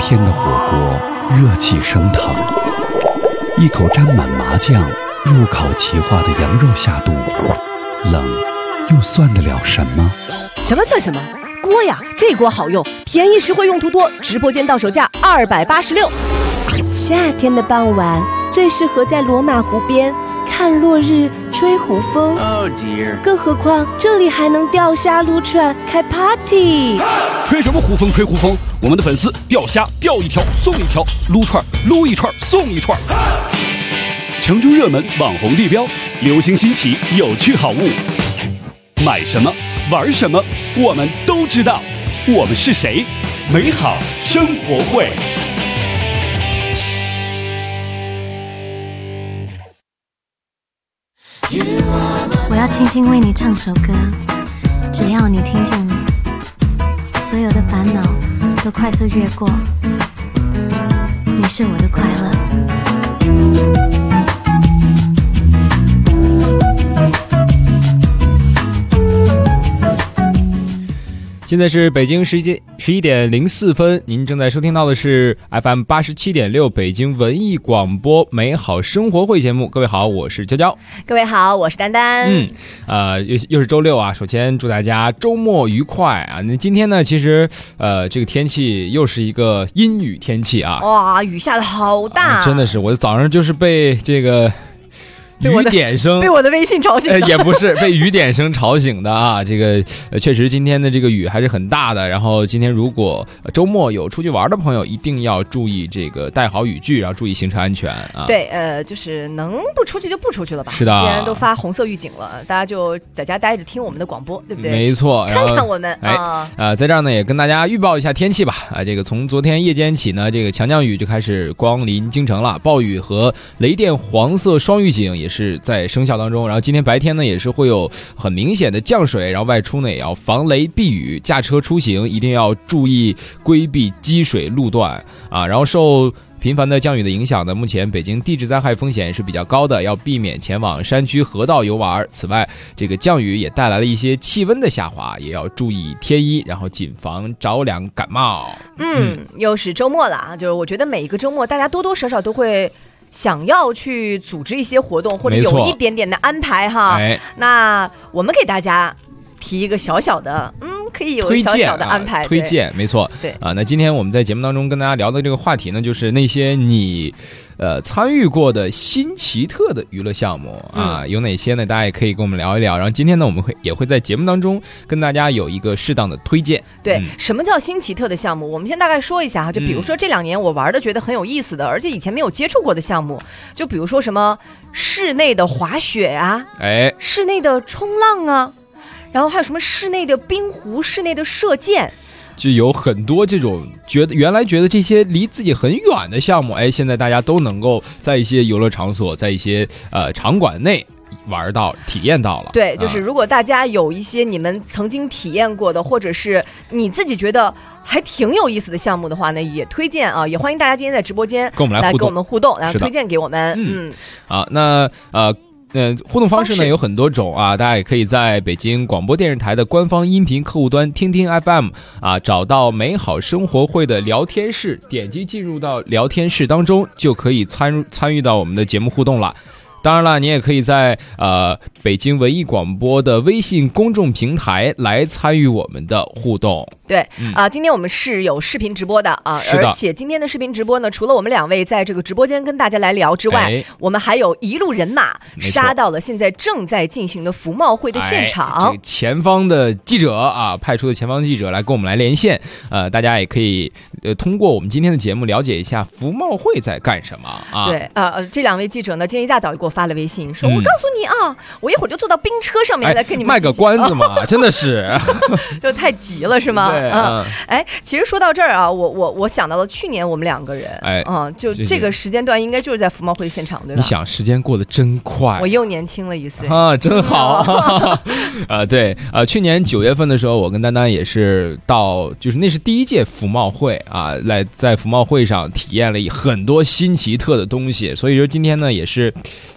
天的火锅热气升腾，一口沾满麻酱入口即化的羊肉下肚，冷又算得了什么？ 什么算什么？锅呀，这锅好用，便宜实惠，用途多，直播间到手价286。 夏天的傍晚最适合在罗马湖边看落日、吹湖风。 Oh dear！ 更何况这里还能钓虾、撸串、开 party。 吹什么湖风？吹湖风！我们的粉丝钓虾钓一条送一条，撸串撸一串送一串。成都热门网红地标，流行新奇有趣好物，买什么玩什么我们都知道。我们是谁？美好生活会。 我要轻轻为你唱首歌，只要你听见你，所有的烦恼都快速越过，你是我的快乐。 现在是北京11点04分，您正在收听到的是 FM 87.6北京文艺广播美好生活会节目。各位好，我是娇娇。 各位好，我是丹丹。 又是周六啊，首先祝大家周末愉快啊。那今天呢，其实这个天气又是一个阴雨天气啊。 哇，雨下的好大， 真的是，我早上就是被这个雨点声被我的微信吵醒的， 也不是被雨点声吵醒的啊。这个确实今天的这个雨还是很大的。然后今天如果周末有出去玩的朋友，一定要注意这个带好雨具，然后注意行车安全啊。 对，就是能不出去就不出去了吧。 是的， 既然都发红色预警了，大家就在家待着听我们的广播，对不对？ 没错， 看看我们在这儿呢也跟大家预报一下天气吧。这个从昨天夜间起呢，这个强降雨就开始光临京城了，暴雨和雷电黄色双预警也是在生效当中。然后今天白天呢也是会有很明显的降水，然后外出呢也要防雷避雨，驾车出行一定要注意规避积水路段啊。然后受频繁的降雨的影响呢，目前北京地质灾害风险是比较高的，要避免前往山区河道游玩。此外，这个降雨也带来了一些气温的下滑，也要注意添衣，然后谨防着凉感冒。 又是周末了啊，就是我觉得每一个周末大家多多少少都会想要去组织一些活动，或者有一点点的安排哈。那我们给大家提一个小小的，可以有小小的安排推荐，没错。 对啊，那今天我们在节目当中跟大家聊的这个话题呢，就是那些你参与过的新奇特的娱乐项目啊，有哪些呢？大家也可以跟我们聊一聊。然后今天呢，我们也会在节目当中跟大家有一个适当的推荐。 对，什么叫新奇特的项目？我们先大概说一下哈，就比如说这2年我玩的觉得很有意思的，而且以前没有接触过的项目，就比如说什么室内的滑雪啊，室内的冲浪啊，然后还有什么室内的冰壶、室内的射箭。 就有很多这种原来觉得这些离自己很远的项目，现在大家都能够在一些游乐场所，在一些场馆内玩到体验到了。 对，就是如果大家有一些你们曾经体验过的，或者是你自己觉得还挺有意思的项目的话呢，也推荐啊，也欢迎大家今天在直播间跟我们来跟我们互动，然后推荐给我们。 好，那互动方式呢有很多种啊，大家也可以在北京广播电视台的官方音频客户端听听 FM 啊，找到美好生活会的聊天室，点击进入到聊天室当中，就可以参与到我们的节目互动了。当然了，你也可以在北京文艺广播的微信公众平台来参与我们的互动。 对今天我们是有视频直播的啊，而且今天的视频直播呢，除了我们2位在这个直播间跟大家来聊之外，我们还有一路人马杀到了现在正在进行的服贸会的现场。 这个前方的记者啊，派出的前方记者来跟我们来连线。大家也可以通过我们今天的节目了解一下服贸会在干什么啊。 对这2位记者呢，今天一大早就给我发了微信，说我告诉你啊，我一会儿就坐到冰车上面来跟你们卖个关子嘛，真的是就太急了是吗？ 对其实说到这儿啊，我想到了去年我们2个人，就这个时间段应该就是在服贸会现场，对吧？ 你想时间过得真快， 我又年轻了1岁啊，真好对去年9月份的时候，我跟丹丹也是到，就是那是第1届服贸会啊，在服贸会上体验了很多新奇特的东西，所以说今天呢也是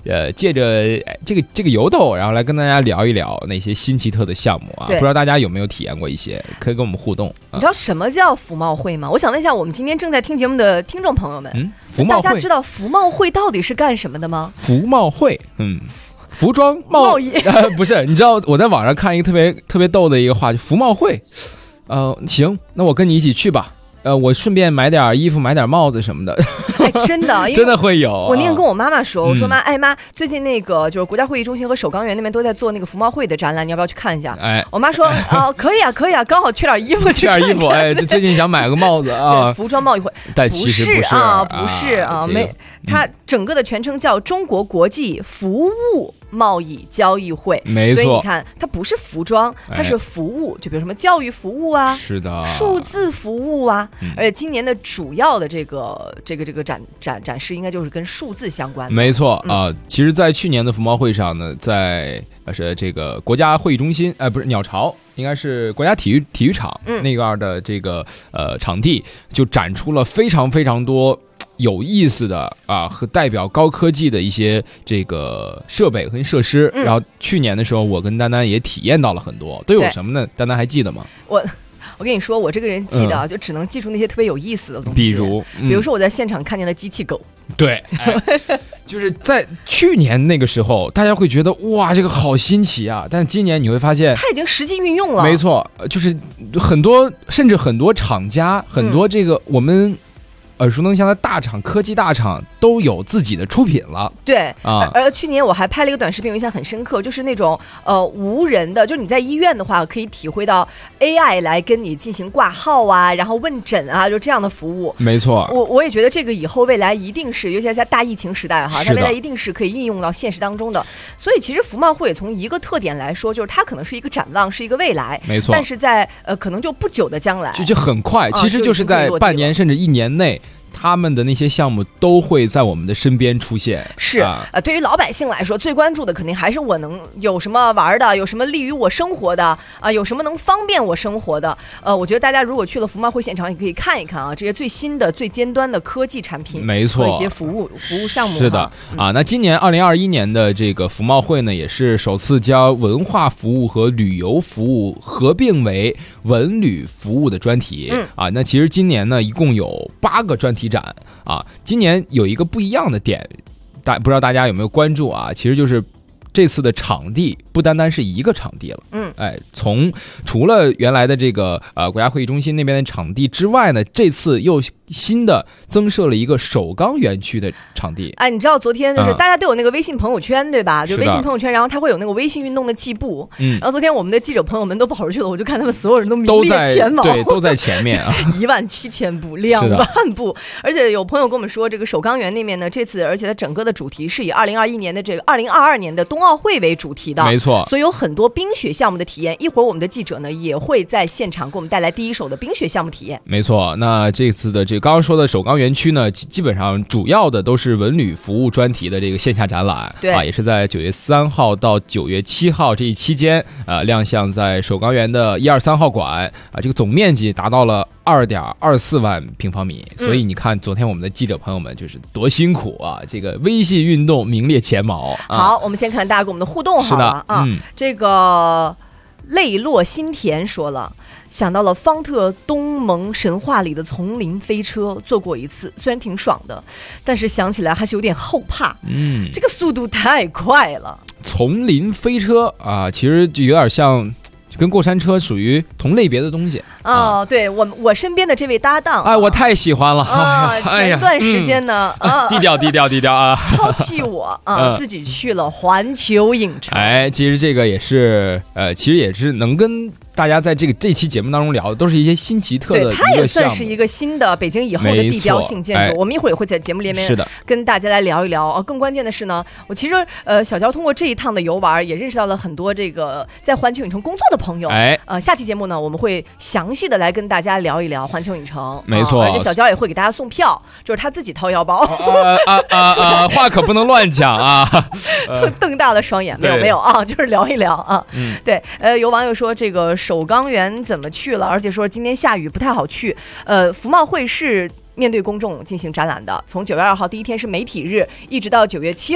借着这个由头，然后来跟大家聊一聊那些新奇特的项目啊。不知道大家有没有体验过一些，可以跟我们互动。 你知道什么叫服贸会吗？我想问一下我们今天正在听节目的听众朋友们， 服贸会， 大家知道服贸会到底是干什么的吗？ 服贸会，服装贸易不是，你知道我在网上看一个特别逗的一个话，就服贸会，行，那我跟你一起去吧。我顺便买点衣服，买点帽子什么的。 哎，真的， 真的会有。 我那天跟我妈妈说，我说妈，妈，最近那个就是国家会议中心和首钢园那边都在做那个服贸会的展览，你要不要去看一下？哎，我妈说可以啊，刚好缺点衣服， 缺点衣服，哎，就最近想买个帽子啊。 服装贸易会， 但其实不是啊，没，它整个的全称叫中国国际服务贸易交易会， 没错。 所以你看，它不是服装，它是服务，就比如什么教育服务啊， 是的， 数字服务啊。而且今年的主要的这个展示应该就是跟数字相关的。 没错啊，其实，在去年的服贸会上呢，在这个国家会议中心，不是鸟巢，应该是国家体育场那边的这个场地，就展出了非常非常多有意思的和代表高科技的一些这个设备和设施。然后去年的时候，我跟丹丹也体验到了很多，都有什么呢？丹丹还记得吗？ 我跟你说，我这个人记得就只能记住那些特别有意思的东西， 比如说我在现场看见了机器狗。 对，就是在去年那个时候，大家会觉得哇，这个好新奇啊！但是今年你会发现， 它已经实际运用了。 没错，就是很多，甚至很多厂家，很多这个我们耳熟能详的大厂、科技大厂都有自己的出品了。 对啊，而去年我还拍了一个短视频，我印象很深刻，就是那种无人的，就是你在医院的话，可以体会到 AI 来跟你进行挂号啊，然后问诊啊，就这样的服务。 没错， 我也觉得这个以后未来一定是，尤其是在大疫情时代哈，它未来一定是可以应用到现实当中的。所以其实服贸会从一个特点来说，就是它可能是一个展望，是一个未来。 没错， 但是在可能就不久的将来， 就很快，其实就是在半年甚至1年内。他们的那些项目都会在我们的身边出现。 是对于老百姓来说，最关注的肯定还是我能有什么玩的，有什么利于我生活的有什么能方便我生活的。我觉得大家如果去了服贸会现场，也可以看一看这些最新的、最尖端的科技产品， 没错， 和一些服务项目。 是的那今年2021年的这个服贸会呢，也是首次将文化服务和旅游服务合并为文旅服务的专题。那其实今年呢，一共有8个专题展今年有一个不一样的点，不知道大家有没有关注其实就是这次的场地不单单是一个场地了。除了原来的这个国家会议中心那边的场地之外呢，这次又新的增设了一个首钢园区的场地。 你知道昨天就是大家都有那个微信朋友圈对吧？就微信朋友圈，然后它会有那个微信运动的计步。然后昨天我们的记者朋友们都跑出去了，我就看他们所有人都名列前茅， 对，都在前面 17000步、2万步。而且有朋友跟我们说，这个首钢园那边呢，这次而且它整个的主题是以2021年的这个2022年的冬奥会为主题的。 没错， 所以有很多冰雪项目的体验。一会儿我们的记者呢也会在现场给我们带来第一手的冰雪项目体验。 没错，那这次的这个刚刚说的首钢园区呢，基本上主要的都是文旅服务专题的这个线下展览。 对也是在9月3号到9月7号这一期间亮相在首钢园的123号馆这个总面积达到了2.24万平方米。所以你看昨天我们的记者朋友们就是多辛苦这个微信运动名列前茅。 好，我们先看大家跟我们的互动好了这个泪落心田说了，想到了方特东蒙神话里的丛林飞车，坐过一次，虽然挺爽的，但是想起来还是有点后怕。这个速度太快了。 丛林飞车其实就有点像跟过山车属于同类别的东西对，我身边的这位搭档我太喜欢了前段时间呢低调抛弃我自己去了环球影城。 其实这个也是其实也是能跟大家在这期节目当中聊的都是一些新奇特的一个项目。 它也算是一个新的北京以后的地标性建筑。我们一会儿也会在节目里面跟大家来聊一聊更关键的是呢，我其实小焦通过这一趟的游玩也认识到了很多这个在环球影城工作的朋友。下期节目呢，我们会详细的来跟大家聊一聊环球影城。 没错， 而且小焦也会给大家送票，就是他自己掏腰包。 话可不能乱讲瞪大了双眼，没有就是聊一聊对，有网友说这个首钢园怎么去了，而且说今天下雨不太好去。服贸会是面对公众进行展览的，从9月2号第一天是媒体日，一直到9月7号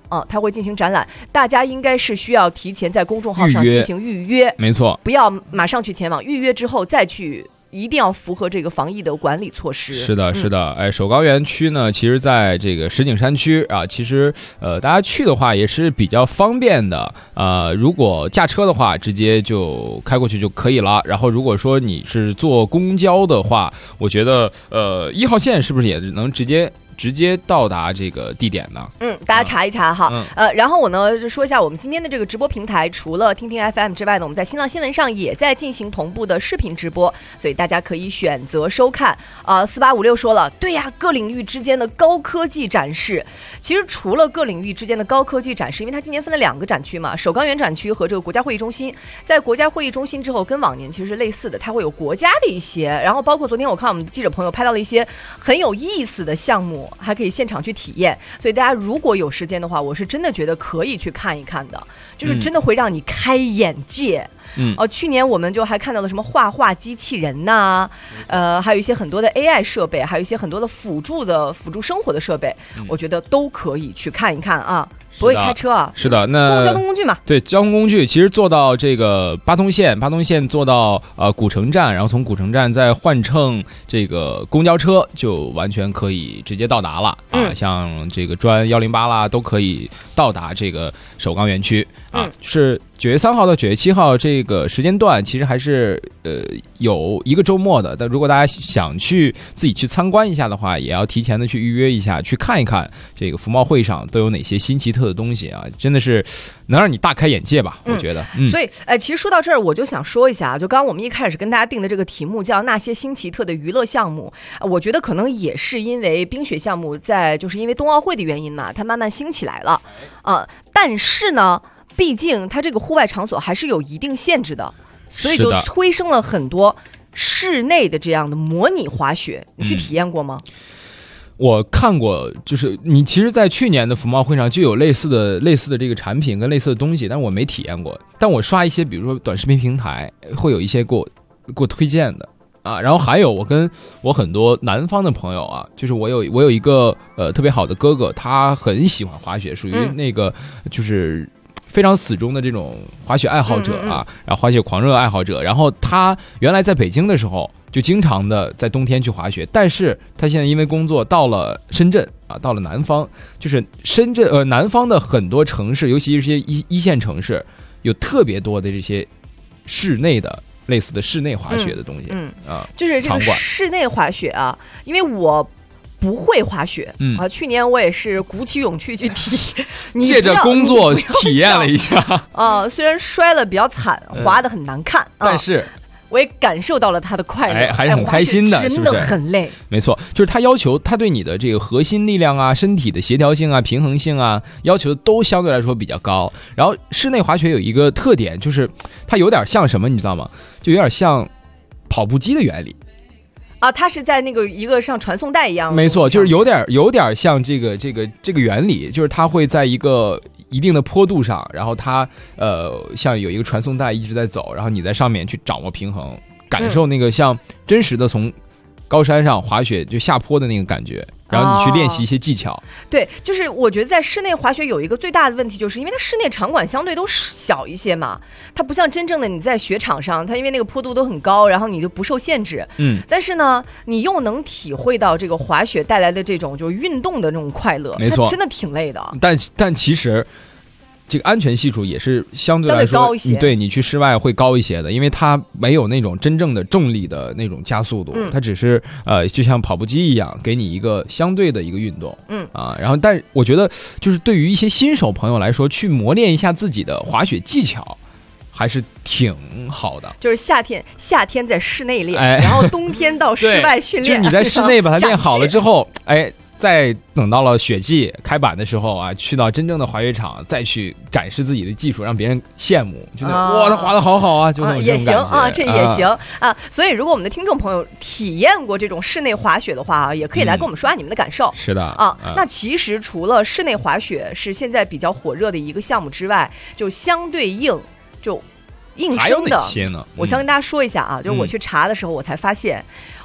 它会进行展览，大家应该是需要提前在公众号上进行预约， 没错， 不要马上去前往，预约之后再去。一定要符合这个防疫的管理措施。 是的，是的，首钢园区呢，其实在这个石景山区啊，其实大家去的话也是比较方便的。如果驾车的话，直接就开过去就可以了。然后如果说你是坐公交的话，我觉得1号线是不是也能直接到达这个地点呢？ 大家查一查哈。然后我呢就说一下我们今天的这个直播平台，除了听听 FM 之外呢，我们在新浪新闻上也在进行同步的视频直播，所以大家可以选择收看。4856说了，对呀，各领域之间的高科技展示，其实除了各领域之间的高科技展示，因为它今年分了2个展区嘛，首钢园展区和这个国家会议中心。在国家会议中心之后，跟往年其实是类似的，它会有国家的一些，然后包括昨天我看我们的记者朋友拍到了一些很有意思的项目，还可以现场去体验，所以大家如果有时间的话，我是真的觉得可以去看一看的，就是真的会让你开眼界。去年我们就还看到了什么画画机器人呐，还有一些很多的 AI 设备，还有一些很多的辅助生活的设备，我觉得都可以去看一看啊。不会开车啊？ 是的，那交通工具嘛。 对，交通工具其实坐到这个八通线坐到古城站，然后从古城站再换乘这个公交车，就完全可以直接到达了啊。像这个专108啦，都可以到达这个首钢园区啊。是9月3号到9月7号这个时间段，其实还是有一个周末的。但如果大家想去自己去参观一下的话，也要提前的去预约一下，去看一看这个服贸会上都有哪些新奇特的东西啊，真的是能让你大开眼界吧，我觉得。 所以其实说到这儿，我就想说一下，就刚刚我们一开始跟大家定的这个题目叫那些新奇特的娱乐项目，我觉得可能也是因为冰雪项目就是因为冬奥会的原因嘛，它慢慢兴起来了但是呢，毕竟它这个户外场所还是有一定限制的，所以就催生了很多室内的这样的模拟滑雪。你去体验过吗？ 我看过，就是你其实在去年的服贸会上就有类似的这个产品跟类似的东西，但我没体验过。但我刷一些比如说短视频平台会有一些给我推荐的啊。然后还有我跟我很多南方的朋友啊，就是我有一个特别好的哥哥，他很喜欢滑雪，属于那个就是非常死忠的这种滑雪爱好者啊，然后滑雪狂热爱好者。然后他原来在北京的时候就经常的在冬天去滑雪，但是他现在因为工作到了深圳啊，到了南方，就是深圳南方的很多城市，尤其是一些一线城市，有特别多的这些室内的类似的室内滑雪的东西就是这个室内滑雪啊，因为我不会滑雪去年我也是鼓起勇气去借着工作体验了一下虽然摔了比较惨，滑得很难看但是我也感受到了他的快乐， 还是很开心的， 真的很累。 没错，就是他要求他对你的这个核心力量啊、身体的协调性啊、平衡性啊，要求都相对来说比较高。然后室内滑雪有一个特点，就是它有点像什么，你知道吗？就有点像跑步机的原理。 它是在那个一个像传送带一样的， 没错，就是有点像这个原理，就是它会在一个一定的坡度上，然后它像有一个传送带一直在走，然后你在上面去掌握平衡，感受那个像真实的从高山上滑雪就下坡的那个感觉，然后你去练习一些技巧。 对，就是我觉得在室内滑雪有一个最大的问题，就是因为它室内场馆相对都小一些嘛，它不像真正的你在雪场上，它因为那个坡度都很高，然后你就不受限制。但是呢，你又能体会到这个滑雪带来的这种就是运动的那种快乐。没错，真的挺累的。 但其实这个安全系数也是相对来说高一些， 对你去室外会高一些的，因为它没有那种真正的重力的那种加速度，它只是就像跑步机一样，给你一个相对的一个运动，然后但我觉得就是对于一些新手朋友来说，去磨练一下自己的滑雪技巧，还是挺好的。 就是夏天在室内练，然后冬天到室外训练， 就是你在室内把它练好了之后，再等到了雪季开板的时候啊，去到真正的滑雪场，再去展示自己的技术，让别人羡慕，就是哇，他滑得好好啊，就也行啊，这也行啊。所以，如果我们的听众朋友体验过这种室内滑雪的话，也可以来跟我们说下你们的感受。 是的那其实除了室内滑雪是现在比较火热的一个项目之外，就相对应生的， 还有哪些呢？ 我先跟大家说一下啊，就是我去查的时候，我才发现。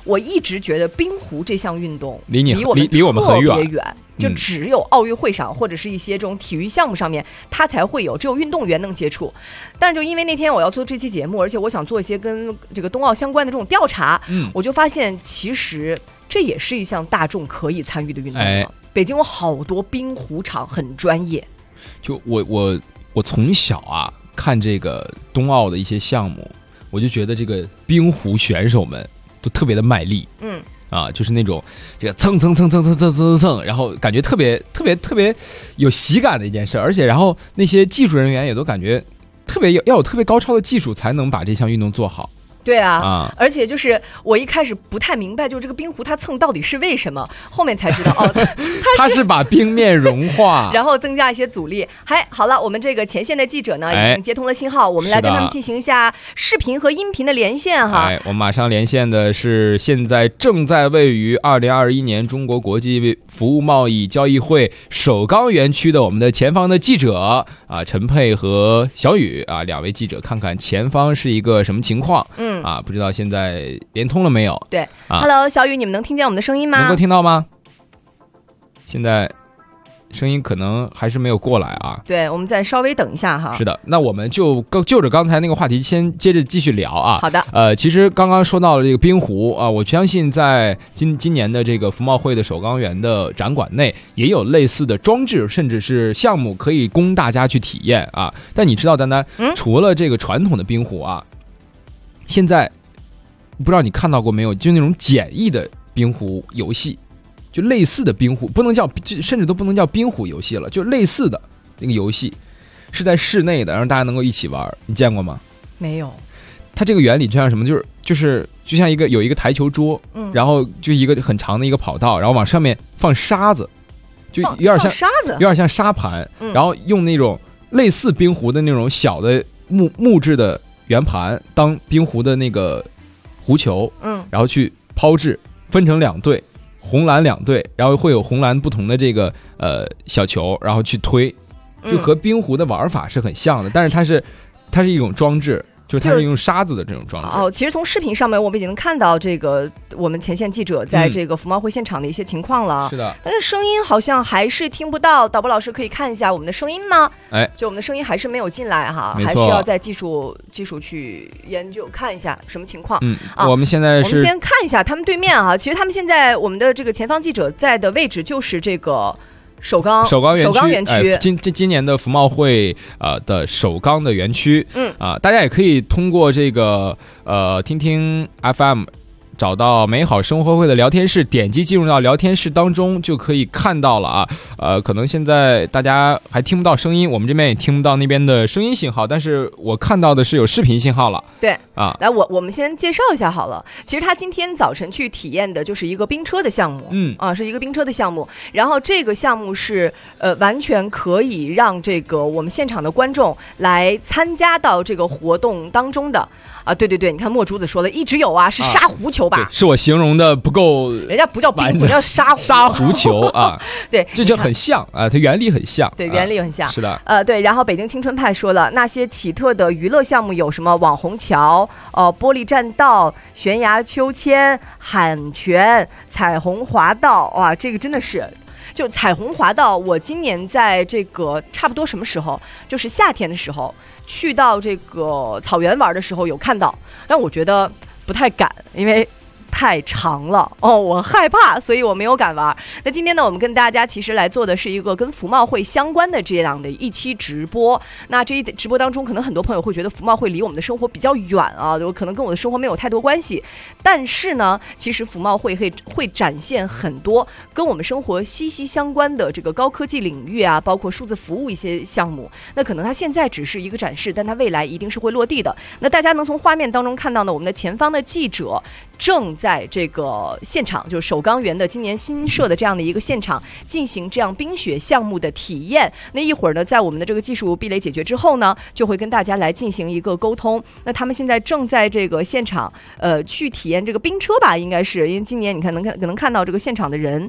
我一直觉得冰壶这项运动离我们很远，就只有奥运会上或者是一些这种体育项目上面，它才会有，只有运动员能接触。但是就因为那天我要做这期节目，而且我想做一些跟这个冬奥相关的这种调查，我就发现其实这也是一项大众可以参与的运动了。北京有好多冰壶场很专业。 就我从小啊看这个冬奥的一些项目，我就觉得这个冰壶选手们都特别的卖力，就是那种这个蹭，然后感觉特别有喜感的一件事，而且然后那些技术人员也都感觉特别要有特别高超的技术才能把这项运动做好。 对啊，而且就是我一开始不太明白，就是这个冰壶它蹭到底是为什么，后面才知道它是把冰面融化， 然后增加一些阻力。好了，我们这个前线的记者呢已经接通了信号，我们来跟他们进行一下视频和音频的连线哈。 我马上连线的是现在正在位于2021年中国国际服务贸易交易会首钢园区的我们的前方的记者陈佩和小雨两位记者，看看前方是一个什么情况。不知道现在连通了没有？ 对，Hello， 小雨，你们能听见我们的声音吗？ 能够听到吗？现在声音可能还是没有过来啊。 对，我们再稍微等一下哈。 是的，那我们就着刚才那个话题先接着继续聊啊。 好的。 其实刚刚说到了这个冰壶我相信在今年的这个服贸会的首钢园的展馆内也有类似的装置，甚至是项目可以供大家去体验啊。但你知道丹丹，除了这个传统的冰壶现在不知道你看到过没有，就那种简易的冰壶游戏，就类似的冰壶，甚至都不能叫冰壶游戏了，就类似的那个游戏是在室内的，让大家能够一起玩，你见过吗？ 没有。 它这个原理就像什么，就像有一个台球桌，然后就一个很长的一个跑道，然后往上面放沙子，就有点像沙子， 有点像沙盘，然后用那种类似冰壶的那种小的木质的圆盘当冰壶的那个壶球，然后去抛掷，分成2队，红蓝2队，然后会有红蓝不同的这个小球，然后去推，就和冰壶的玩法是很像的，但是它是一种装置。就是它是用沙子的这种装置。 其实从视频上面我们已经能看到这个我们前线记者在这个服贸会现场的一些情况了。 是的。 但是声音好像还是听不到，导播老师可以看一下我们的声音吗？就我们的声音还是没有进来哈，还需要再技术去研究看一下什么情况。 我们现在我们先看一下他们对面其实他们现在我们的这个前方记者在的位置就是这个首钢园区， 今年的服贸会的首钢的园区，大家也可以通过这个听听 FM 找到美好生活会的聊天室，点击进入到聊天室当中就可以看到了可能现在大家还听不到声音，我们这边也听不到那边的声音信号，但是我看到的是有视频信号了。 对来我们先介绍一下好了。其实他今天早晨去体验的就是一个冰车的项目，是一个冰车的项目。然后这个项目是完全可以让这个我们现场的观众来参加到这个活动当中的对，你看墨珠子说了，一直有是沙壶球吧？ 是我形容的不够， 人家不叫冰壶，叫沙壶球对，这就很像它原理很像， 对，原理很像， 是的， 对。然后北京青春派说了，那些奇特的娱乐项目有什么网红桥、玻璃栈道、悬崖秋千、喊泉、彩虹滑道，哇，这个真的是。就彩虹滑道，我今年在这个差不多什么时候，就是夏天的时候去到这个草原玩的时候有看到，但我觉得不太敢，因为太长了我害怕，所以我没有敢玩。那今天呢，我们跟大家其实来做的是一个跟服贸会相关的这样的一期直播。那这一直播当中，可能很多朋友会觉得服贸会离我们的生活比较远可能跟我的生活没有太多关系。但是呢，其实服贸会会展现很多跟我们生活息息相关的这个高科技领域包括数字服务一些项目。那可能它现在只是一个展示，但它未来一定是会落地的。那大家能从画面当中看到呢，我们的前方的记者正在这个现场，就是首钢园的今年新设的这样的一个现场进行这样冰雪项目的体验。那一会儿呢，在我们的这个技术壁垒解决之后呢，就会跟大家来进行一个沟通。那他们现在正在这个现场去体验这个冰车吧，应该是因为今年你看能看到这个现场的人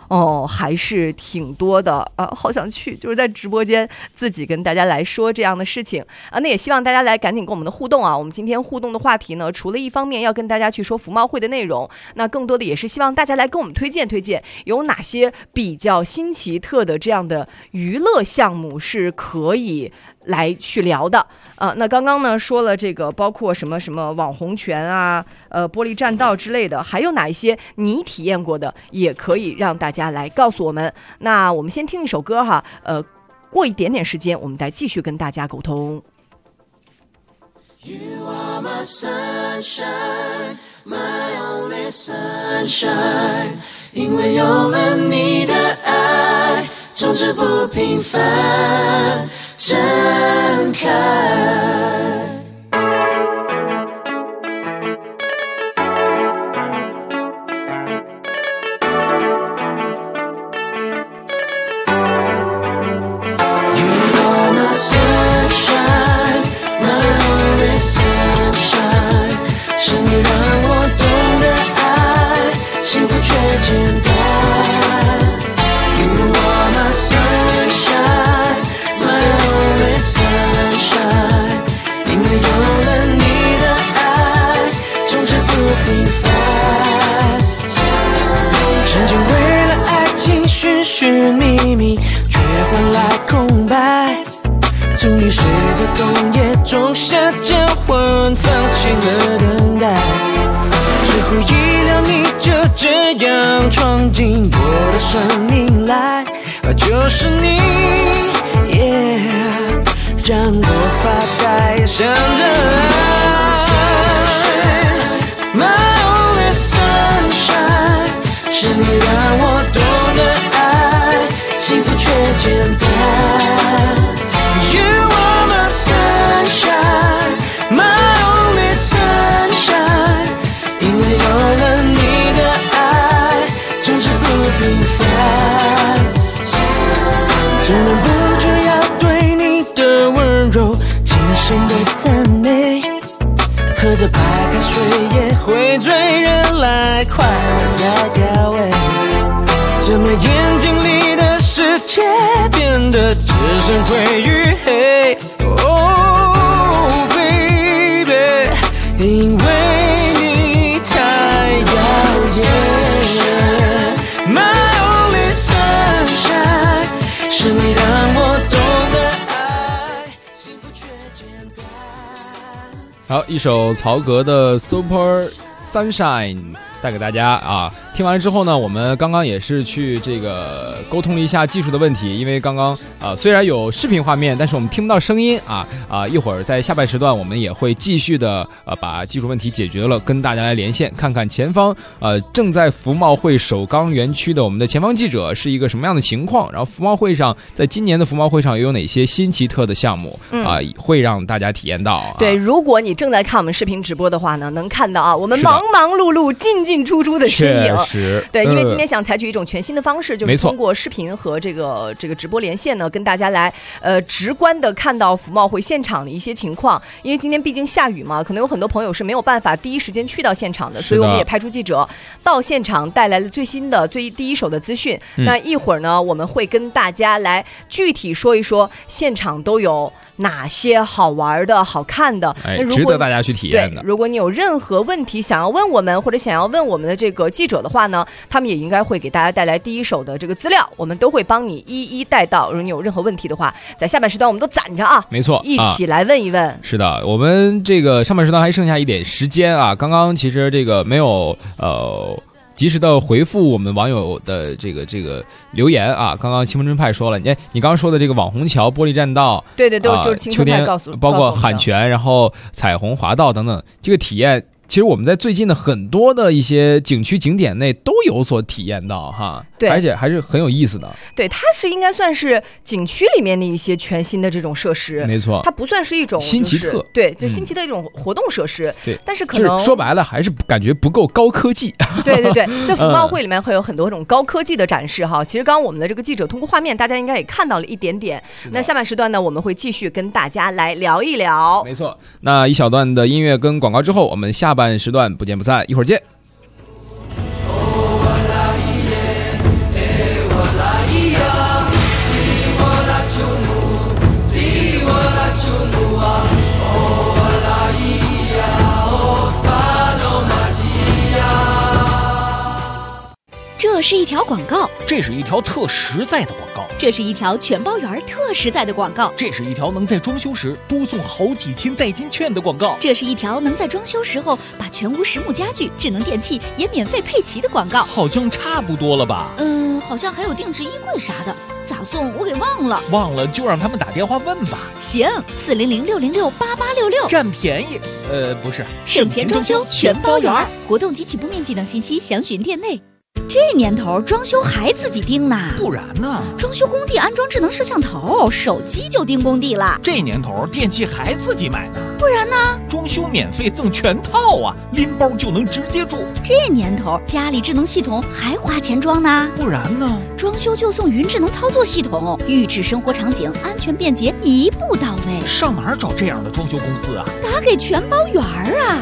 还是挺多的啊，好想去，就是在直播间自己跟大家来说这样的事情啊。那也希望大家来赶紧跟我们的互动啊。我们今天互动的话题呢，除了一方面要跟大家去说服贸会的内容，那更多的也是希望大家来跟我们推荐有哪些比较新奇特的这样的娱乐项目是可以来去聊的那刚刚呢说了这个包括什么网红拳啊玻璃栈道之类的，还有哪一些你体验过的也可以让大家来告诉我们。那我们先听一首歌哈，过一点点时间我们再继续跟大家沟通。 You are my sunshine, my only sunshine， 因为有了你的爱，从此不平凡，睁开。寻秘密，却换来空白。终于随着冬夜仲夏交换，放弃了等待。最后一秒，你就这样闯进我的生命来，就是你，让我发呆，想着爱。My only sunshine， 是你让我懂得爱。幸福却简单 You are my sunshine My only sunshine 因为有了你的爱从此不平凡只能不住要对你的温柔轻声的赞美喝着白开水也会醉人来快乐在调味这么眼睛里的世界变得只剩灰与黑 Oh baby 因为你太耀眼 My only sunshine 是你让我懂得爱幸福却简单好一首曹格的 Super Sunshine 带给大家啊！听完了之后呢，我们刚刚也是去这个沟通了一下技术的问题，因为刚刚虽然有视频画面，但是我们听不到声音一会儿在下半时段我们也会继续的把技术问题解决了，跟大家来连线，看看前方正在服贸会首钢园区的我们的前方记者是一个什么样的情况，然后服贸会上在今年的服贸会上有哪些新奇特的项目会让大家体验到对，如果你正在看我们视频直播的话呢，能看到我们忙忙碌碌进出的身影对，因为今天想采取一种全新的方式，就是通过视频和这个直播连线呢，跟大家来直观的看到服贸会现场的一些情况。因为今天毕竟下雨嘛，可能有很多朋友是没有办法第一时间去到现场的，所以我们也派出记者到现场，带来了最新的第一手的资讯。那一会儿呢，我们会跟大家来具体说一说现场都有哪些好玩的好看的值得大家去体验的。 如果你有任何问题想要问我们，或者想要问我们的这个记者的话呢，他们也应该会给大家带来第一手的这个资料，我们都会帮你一一带到。如果你有任何问题的话，在下半时段我们都攒着没错， 一起来问一问。 是的，我们这个上半时段还剩下一点时间刚刚其实这个没有及时的回复我们网友的这个留言刚刚青春派说了，你刚刚说的这个网红桥、玻璃栈道， 对，就是青春派告诉， 包括喊泉，然后彩虹滑道等等，这个体验。其实我们在最近的很多的一些景区景点内都有所体验到对， 而且还是很有意思的。 对，它是应该算是景区里面的一些全新的这种设施， 没错， 它不算是一种新奇特， 对，就新奇的一种活动设施。 对， 但是可能、 就是、说白了还是感觉不够高科技。 对，在服贸会里面会有很多种高科技的展示其实刚刚我们的这个记者通过画面，大家应该也看到了一点点。那下半时段呢，我们会继续跟大家来聊一聊。 没错，那一小段的音乐跟广告之后，我们下半时段不见不散，一会儿见。 这是一条广告， 这是一条特实在的广告， 这是一条全包圆特实在的广告， 这是一条能在装修时多送好几千代金券的广告， 这是一条能在装修时候把全屋实木家具、智能电器也免费配齐的广告。 好像差不多了吧？ 好像还有定制衣柜啥的，咋送我给忘了。 忘了就让他们打电话问吧。 行，400-606-8866， 占便宜。不是， 省钱装修全包圆，活动及起步面积等信息详询店内。这年头装修还自己盯呢？ 不然呢？ 装修工地安装智能摄像头，手机就盯工地了。 这年头电器还自己买呢？ 不然呢？ 装修免费赠全套啊，拎包就能直接住。 这年头家里智能系统还花钱装呢？ 不然呢？ 装修就送云智能操作系统，预制生活场景，安全便捷，一步到位。 上哪儿找这样的装修公司啊？ 打给全包圆啊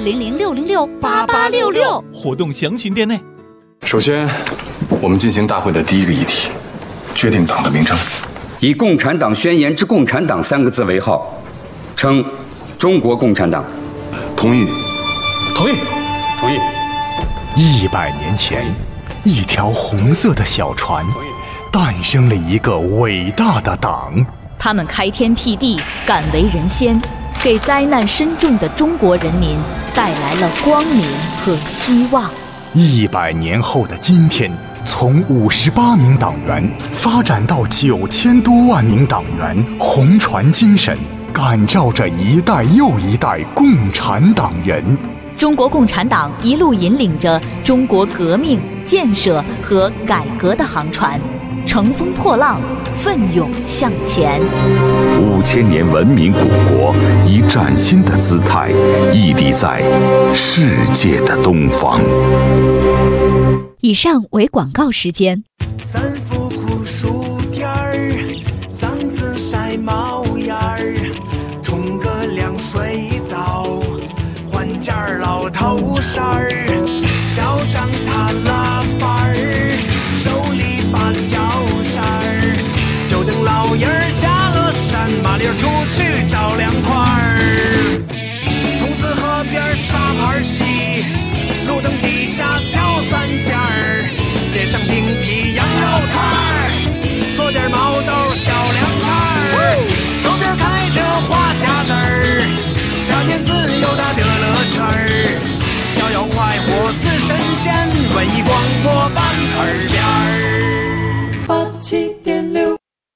，400-606-8866， 活动详询店内。 首先，我们进行大会的第一个议题，决定党的名称。 以共产党宣言之共产党3个字为号，称中国共产党。 同意。 同意。 同意。 100年前，一条红色的小船，诞生了一个伟大的党。 他们开天辟地，敢为人先，给灾难深重的中国人民带来了光明和希望。 100年后的今天，从58名党员发展到9000多万名党员，红船精神感召着一代又一代共产党人。 中国共产党一路引领着中国革命、建设和改革的航船，乘风破浪，奋勇向前。 5000年文明古国以崭新的姿态屹立在世界的东方。 以上为广告时间。 3副苦薯片儿，3次晒猫眼儿，冲个凉水澡，换件老头衫儿，脚上踏拉板儿，手里把脚扇儿，就等老爷儿下了山，麻溜出去找凉快儿。筒子河边沙盘棋，路灯底下敲3件儿，点上冰皮羊肉串儿，做点毛豆小凉菜儿，手边开着花匣子儿，夏天自由大的乐圈儿，逍遥快活似神仙，文艺广播版耳边儿87.6。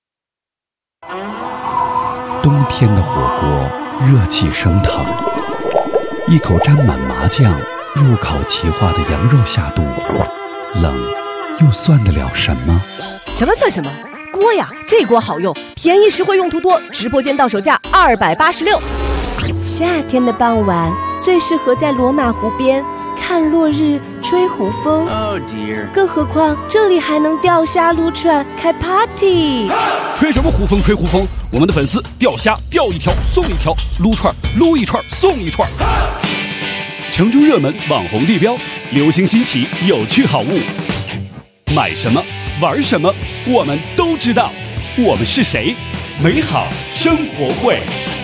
冬天的火锅热气升腾，一口沾满麻酱入烤齐化的羊肉下肚，冷又算得了什么？ 什么算什么？锅呀，这锅好用，便宜实惠，用途多，直播间到手价286。夏天的傍晚最适合在罗马湖边看落日、吹湖风。 Oh dear！ 更何况这里还能钓虾、撸串、开 party。 吹什么湖风？吹湖风！我们的粉丝钓虾钓一条送一条，撸串撸一串送一串。城中热门网红地标，流行新奇有趣好物，买什么玩什么我们都知道。我们是谁？美好生活会。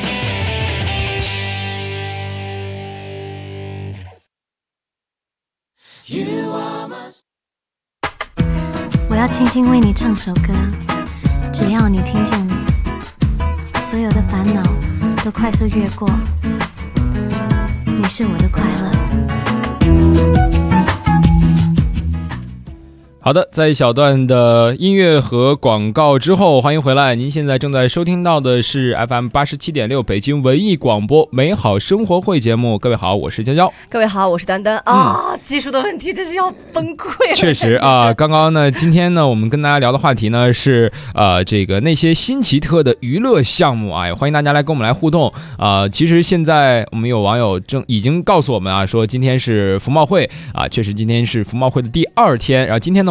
我要轻轻为你唱首歌，只要你听见你，所有的烦恼都快速越过。你是我的快乐。 好的，在一小段的音乐和广告之后，欢迎回来。您现在正在收听到的是 FM 87.6北京文艺广播美好生活会节目。各位好，我是娇娇。 各位好，我是丹丹啊。技术的问题真是要崩溃了。 确实啊，刚刚呢，今天呢，我们跟大家聊的话题呢是这个那些新奇特的娱乐项目啊，也欢迎大家来跟我们来互动啊。其实现在我们有网友已经告诉我们啊，说今天是服贸会啊，确实今天是服贸会的第2天。然后今天呢，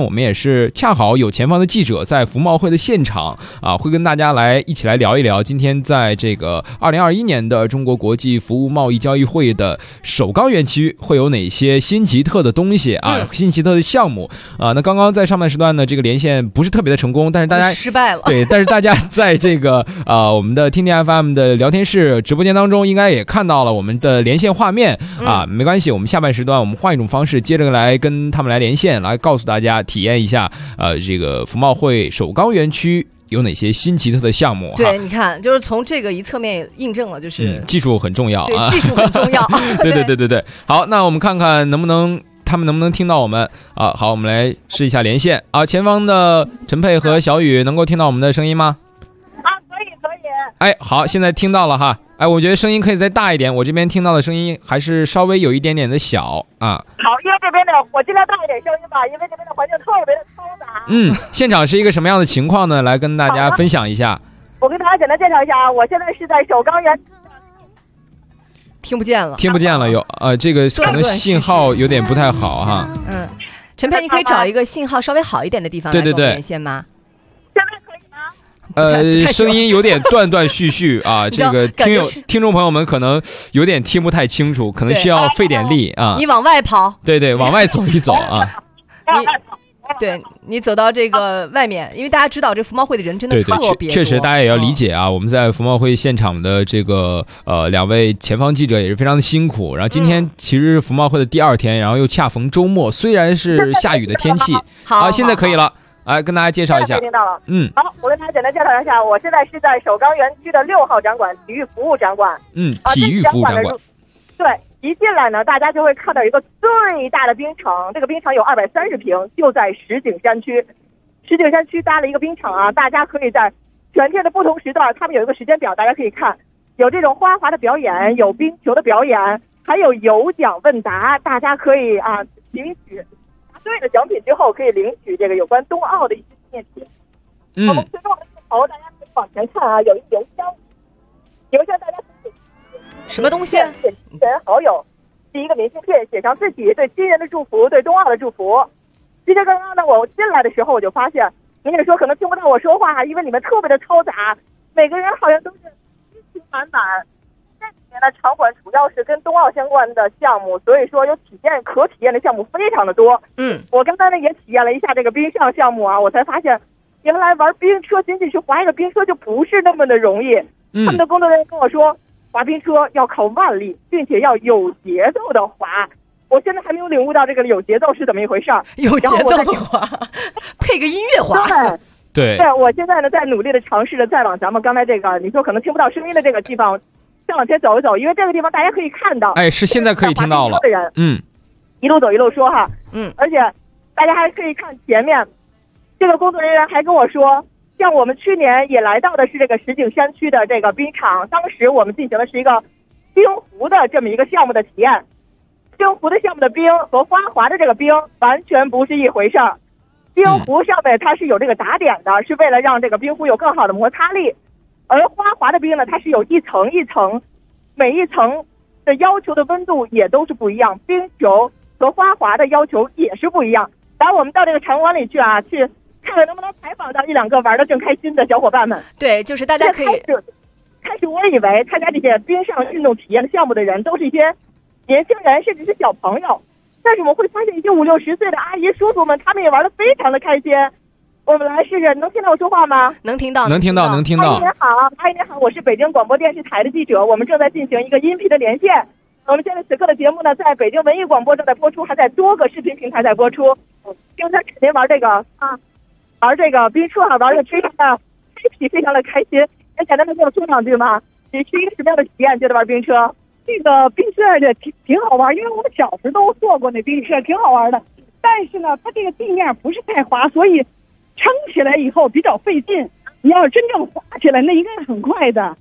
呢，我们也是恰好有前方的记者在服贸会的现场啊，会跟大家一起来聊一聊今天在这个2021年的中国国际服务贸易交易会的首钢园区会有哪些新奇特的东西啊，新奇特的项目啊。那刚刚在上半时段呢，这个连线不是特别的成功，但是大家失败了。 对，但是大家在这个我们的听听 FM 的聊天室直播间当中，应该也看到了我们的连线画面啊。没关系，我们下半时段我们换一种方式，接着来跟他们来连线，来告诉大家体验一下这个服贸会首钢园区有哪些新奇特的项目。 对，你看，就是从这个一侧面印证了，就是技术很重要啊， 对，技术很重要。 对。好，那我们看看他们能不能听到我们啊？好，我们来试一下连线啊。前方的陈佩和小雨能够听到我们的声音吗？ 可以。 哎，好，现在听到了哈。哎，我觉得声音可以再大一点，我这边听到的声音还是稍微有一点点的小啊。 好，因为这边的我尽量大一点声音吧，因为这边的环境特别的嘈杂。 现场是一个什么样的情况呢？来跟大家分享一下。 我跟大家简单介绍一下啊，我现在是在首钢园。 听不见了， 这个可能信号有点不太好哈。 陈佩，你可以找一个信号稍微好一点的地方来跟我们连线吗？ 现在可以吗？ 声音有点断断续续啊，这个听众朋友们可能有点听不太清楚，可能需要费点力啊。 你往外跑， 对，往外走一走啊。 你走到这个外面，因为大家知道这服贸会的人真的特别多， 确实大家也要理解啊。我们在服贸会现场的这个2位前方记者也是非常的辛苦。然后今天其实是服贸会的第2天，然后又恰逢周末，虽然是下雨的天气，好，现在可以了。来跟大家介绍一下。 听到了。好，我跟大家简单介绍一下，我现在是在首钢园区的6号展馆体育服务展馆。 体育服务展馆。 对，一进来呢，大家就会看到一个最大的冰场，这个冰场有230平，就在石景山区。石景山区搭了一个冰场啊，大家可以在全天的不同时段，他们有一个时间表，大家可以看，有这种花滑的表演，有冰球的表演，还有有奖问答，大家可以领取答对的奖品之后，可以领取这个有关冬奥的一些纪念品。我们随着我们的镜头，大家可以往前看啊，有一邮箱大家可以什么东西？ 亲人好友，第一个明信片，写上自己对亲人的祝福，对冬奥的祝福。其实刚刚呢，我进来的时候我就发现，您也说可能听不到我说话，因为你们特别的嘈杂，每个人好像都是激情满满。这几年的场馆主要是跟冬奥相关的项目，所以说有可体验的项目非常的多。我刚才呢也体验了一下这个冰上项目啊，我才发现原来玩冰车仅仅是滑一个冰车就不是那么的容易。他们的工作人员跟我说，滑冰车要靠腕力，并且要有节奏的滑。我现在还没有领悟到这个有节奏是怎么一回事儿。 有节奏的滑，配个音乐滑。 对， 我现在呢在努力的尝试着再往咱们刚才这个你说可能听不到声音的这个地方再往前走一走，因为这个地方大家可以看到。 是现在可以听到了。 一路走一路说哈。而且大家还可以看前面，这个工作人员还跟我说，像我们去年也来到的是这个石景山区的这个冰场，当时我们进行的是一个冰壶的这么一个项目的体验。冰壶的项目的冰和花滑的这个冰完全不是一回事儿。冰壶上面它是有这个打点的，是为了让这个冰壶有更好的摩擦力。而花滑的冰呢，它是有一层一层，每一层的要求的温度也都是不一样，冰球和花滑的要求也是不一样。来，我们到这个场馆里去啊，去看看能不能采访到1-2个玩得正开心的小伙伴们。 对，就是大家可以开始我以为参加这些冰上运动体验的项目的人都是一些年轻人，甚至是小朋友，但是我们会发现一些50-60岁的阿姨叔叔们，他们也玩得非常的开心。我们来试试，能听到我说话吗？ 能听到。 阿姨您好，我是北京广播电视台的记者，我们正在进行一个音频的连线。我们现在此刻的节目呢，在北京文艺广播正在播出，还在多个视频平台在播出。刚才您玩这个玩这个冰车玩的非常的happy，非常的开心。能简单的跟我说2句吗？你是一个什么样的体验？觉得玩冰车？ 这个冰车的挺好玩，因为我们小时候都坐过那冰车，挺好玩的。但是呢，它这个地面不是太滑，所以撑起来以后比较费劲。你要是真正滑起来，那应该是很快的。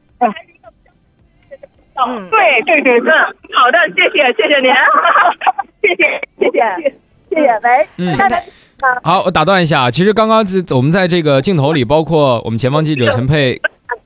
对，好的，谢谢您，谢谢，喂， 好，我打断一下，其实刚刚我们在这个镜头里，包括我们前方记者陈佩，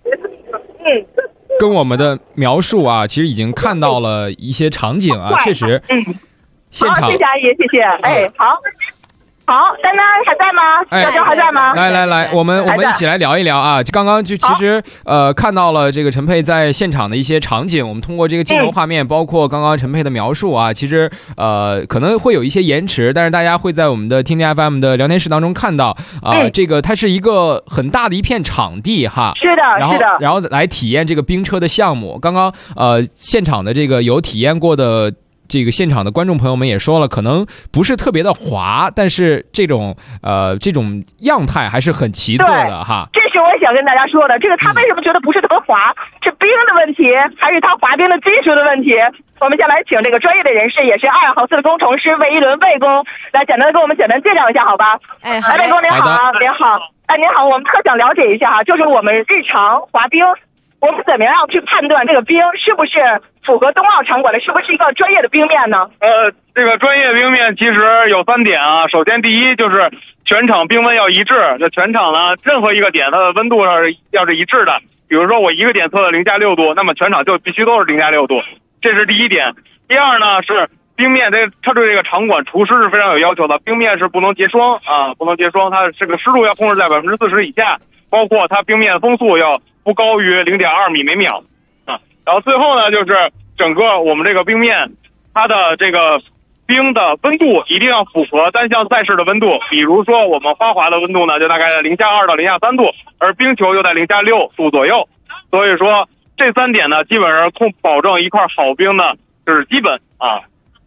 跟我们的描述啊，其实已经看到了一些场景啊，确实，现场， 谢谢阿姨，谢谢，好， 好，丹丹还在吗？小周还在吗？ 来，我们一起来聊一聊啊！刚刚就其实看到了这个陈佩在现场的一些场景，我们通过这个镜头画面，包括刚刚陈佩的描述啊，其实可能会有一些延迟，但是大家会在我们的听听 FM 的聊天室当中看到这个它是一个很大的一片场地哈。 是的， 然后来体验这个冰车的项目。刚刚现场的这个有体验过的。这个现场的观众朋友们也说了，可能不是特别的滑，但是这种样态还是很奇特的哈。 这是我也想跟大家说的，这个他为什么觉得不是特别滑，是冰的问题，还是他滑冰的技术的问题？我们先来请这个专业的人士，也是2号司的工程师魏一伦魏工来简单的给我们介绍一下，好吧？ 好， 魏工您好，您好，您好，我们特想了解一下哈，就是我们日常滑冰。我们怎么样去判断这个冰是不是符合冬奥场馆的，是不是一个专业的冰面呢？ 这个专业冰面其实有3点啊。首先，第一就是全场冰温要一致，这全场呢任何一个点它的温度要是一致的。比如说我一个点测了0+6度，那么全场就必须都是0+6度，这是第一点。第二呢是冰面它对这个场馆除湿是非常有要求的，冰面是不能结霜啊，不能结霜，它这个湿度要控制在40%以下，包括它冰面风速要不高于0.2米每秒啊。然后最后呢，就是整个我们这个冰面，它的这个冰的温度一定要符合单项赛事的温度。比如说我们花滑的温度呢，就大概在0+2到0+3度，而冰球就在0+6度左右。所以说这3点呢，基本上保证一块好冰呢，就是基本啊。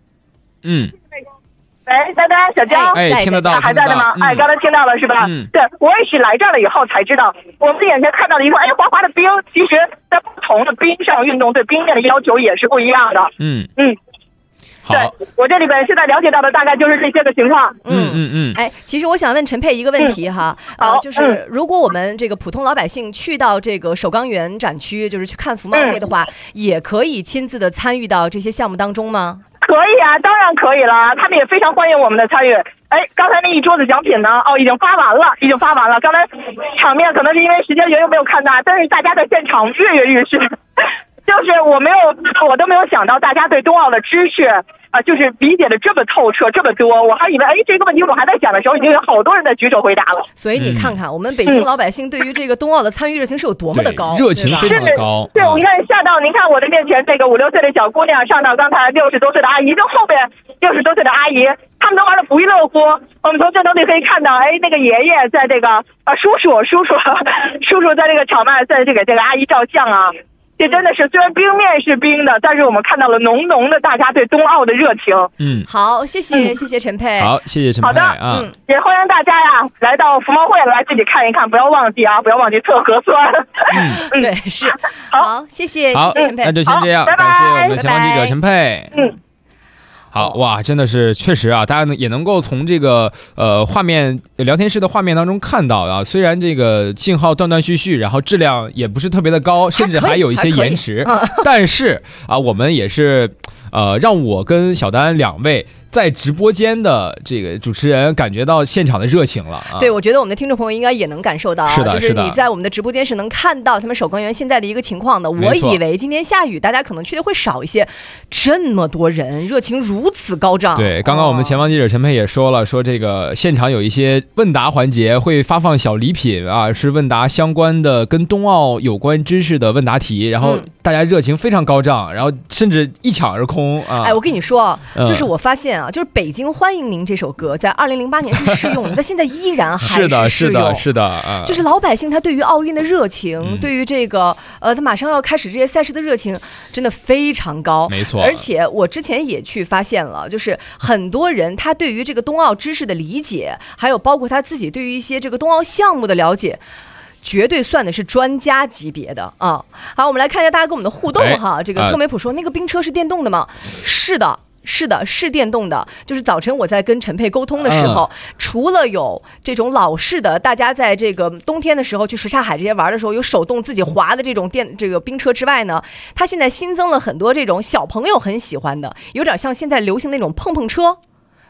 丹丹、小江， 听得到， 还在的吗？刚才听到了是吧？对，我也是来这儿了以后才知道，我们眼前看到的一块滑的冰，其实在不同的冰上运动对冰面的要求也是不一样的。 好， 对，我这里边现在了解到的大概就是这些个情况。 其实我想问陈佩一个问题哈，就是如果我们这个普通老百姓去到这个首钢园展区，就是去看服贸会的话，也可以亲自的参与到这些项目当中吗？ 可以啊，当然可以了，他们也非常欢迎我们的参与。刚才那一桌子奖品呢，已经发完了。刚才场面可能是因为时间原因没有看到，但是大家在现场跃跃欲试。就是我都没有想到大家对冬奥的知识就是理解的这么透彻这么多，我还以为这个问题我还在想的时候，已经有好多人在举手回答了。 所以你看看我们北京老百姓对于这个冬奥的参与热情是有多么的高， 热情非常的高。 对，我看下到您看我的面前这个5、6岁的小姑娘，上到刚才60多岁的阿姨，就后边60多岁的阿姨，他们都玩得不亦乐乎。我们从镜头里可以看到，那个爷爷在这个叔叔在这个场外在这个阿姨照相啊。这真的是，虽然冰面是冰的，但是我们看到了浓浓的大家对冬奥的热情。 好，谢谢陈佩。 好，谢谢陈佩。 好的，也欢迎大家呀来到服贸会来自己看一看，不要忘记测核酸。 对，是。好，谢谢陈佩。 那就先这样，感谢我们的前方记者陈佩。好哇，真的是确实啊，大家也能够从这个画面聊天室的画面当中看到啊，虽然这个信号断断续续，然后质量也不是特别的高，甚至还有一些延迟，但是啊，我们也是让我跟小丹2位在直播间的这个主持人感觉到现场的热情了啊！ 对，我觉得我们的听众朋友应该也能感受到， 是的， 就是你在我们的直播间是能看到他们首钢园现在的一个情况的。我以为今天下雨，大家可能去的会少一些，这么多人，热情如此高涨。 对，刚刚我们前方记者陈佩也说了，说这个现场有一些问答环节会发放小礼品啊，是问答相关的跟冬奥有关知识的问答题，然后大家热情非常高涨，然后甚至一抢而空啊！ 我跟你说，就是我发现啊。就是北京欢迎您这首歌在2008年是适用的，它现在依然还是适用。 是的， 就是老百姓他对于奥运的热情，对于这个他马上要开始这些赛事的热情，真的非常高。 没错， 而且我之前也去发现了，就是很多人他对于这个冬奥知识的理解，还有包括他自己对于一些这个冬奥项目的了解。绝对算的是专家级别的啊！好，我们来看一下大家跟我们的互动哈。这个特梅普说，那个冰车是电动的吗？是的，是电动的。就是早晨我在跟陈佩沟通的时候，除了有这种老式的，大家在这个冬天的时候去什刹海这些玩的时候有手动自己滑的这种这个冰车之外呢，它现在新增了很多这种小朋友很喜欢的，有点像现在流行那种碰碰车。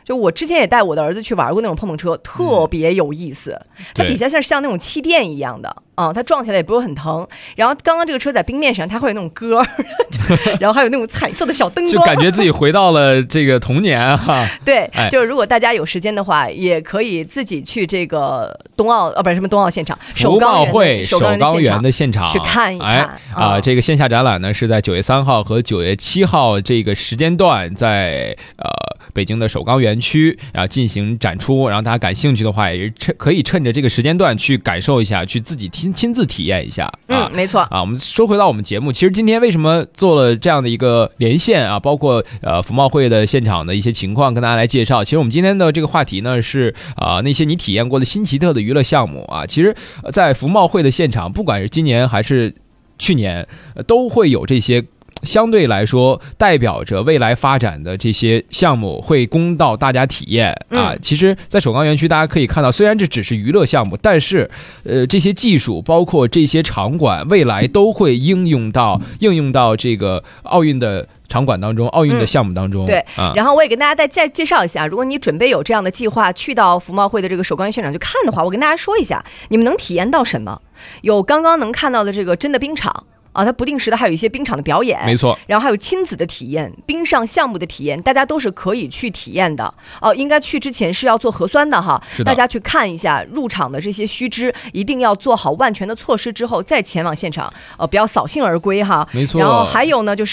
就我之前也带我的儿子去玩过那种碰碰车，特别有意思。它底下像那种气垫一样的啊，它撞起来也不会很疼。然后刚刚这个车在冰面上，它会有那种歌，然后还有那种彩色的小灯光， 就感觉自己回到了这个童年哈。 对，就是如果大家有时间的话，也可以自己去这个冬奥不是什么冬奥现场， 服贸会首钢园的现场去看一看这个线下展览呢是在9月3号和9月7号这个时间段在北京的首钢园区进行展出，然后大家感兴趣的话也可以趁着这个时间段去感受一下，去自己亲自体验一下。 没错我们说回到我们节目，其实今天为什么做了这样的一个连线包括服贸会的现场的一些情况跟大家来介绍。其实我们今天的这个话题呢是那些你体验过的新奇特的娱乐项目其实在服贸会的现场，不管是今年还是去年都会有这些相对来说代表着未来发展的这些项目会供到大家体验其实在首钢园区大家可以看到，虽然这只是娱乐项目，但是这些技术包括这些场馆未来都会应用到这个奥运的场馆当中，奥运的项目当中。 对然后我也跟大家再介绍一下，如果你准备有这样的计划去到服贸会的这个首钢园现场去看的话，我跟大家说一下你们能体验到什么。有刚刚能看到的这个真的冰场它不定时的还有一些冰场的表演， 没错， 然后还有亲子的体验，冰上项目的体验，大家都是可以去体验的应该去之前是要做核酸的哈，大家去看一下入场的这些须知，一定要做好万全的措施之后再前往现场不要扫兴而归哈， 没错。 然后还有呢就是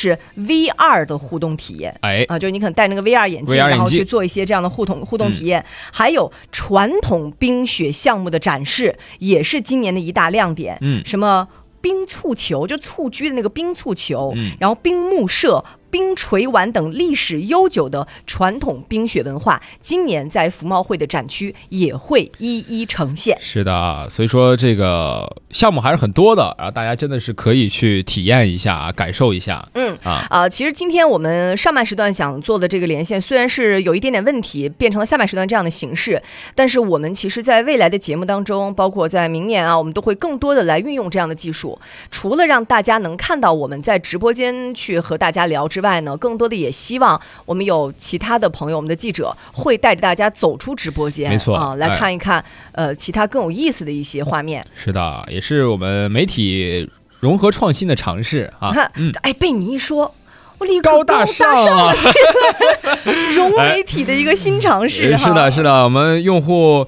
VR 的互动体验就是你可能戴那个 VR 眼镜，然后去做一些这样的互动体验还有传统冰雪项目的展示也是今年的一大亮点什么冰簇球，就蹴鞠的那个冰簇球然后冰木社、冰锤丸等历史悠久的传统冰雪文化，今年在服贸会的展区也会一一呈现。 是的，所以说这个项目还是很多的，然后大家真的是可以去体验一下感受一下。 其实今天我们上半时段想做的这个连线虽然是有一点点问题变成了下半时段这样的形式，但是我们其实在未来的节目当中，包括在明年我们都会更多的来运用这样的技术，除了让大家能看到我们在直播间去和大家聊之外呢，更多的也希望我们有其他的朋友，我们的记者会带着大家走出直播间， 没错来看一看其他更有意思的一些画面。 是的，也是我们媒体融合创新的尝试被你一说我立刻高大上了融媒体的一个新尝试是的，我们用户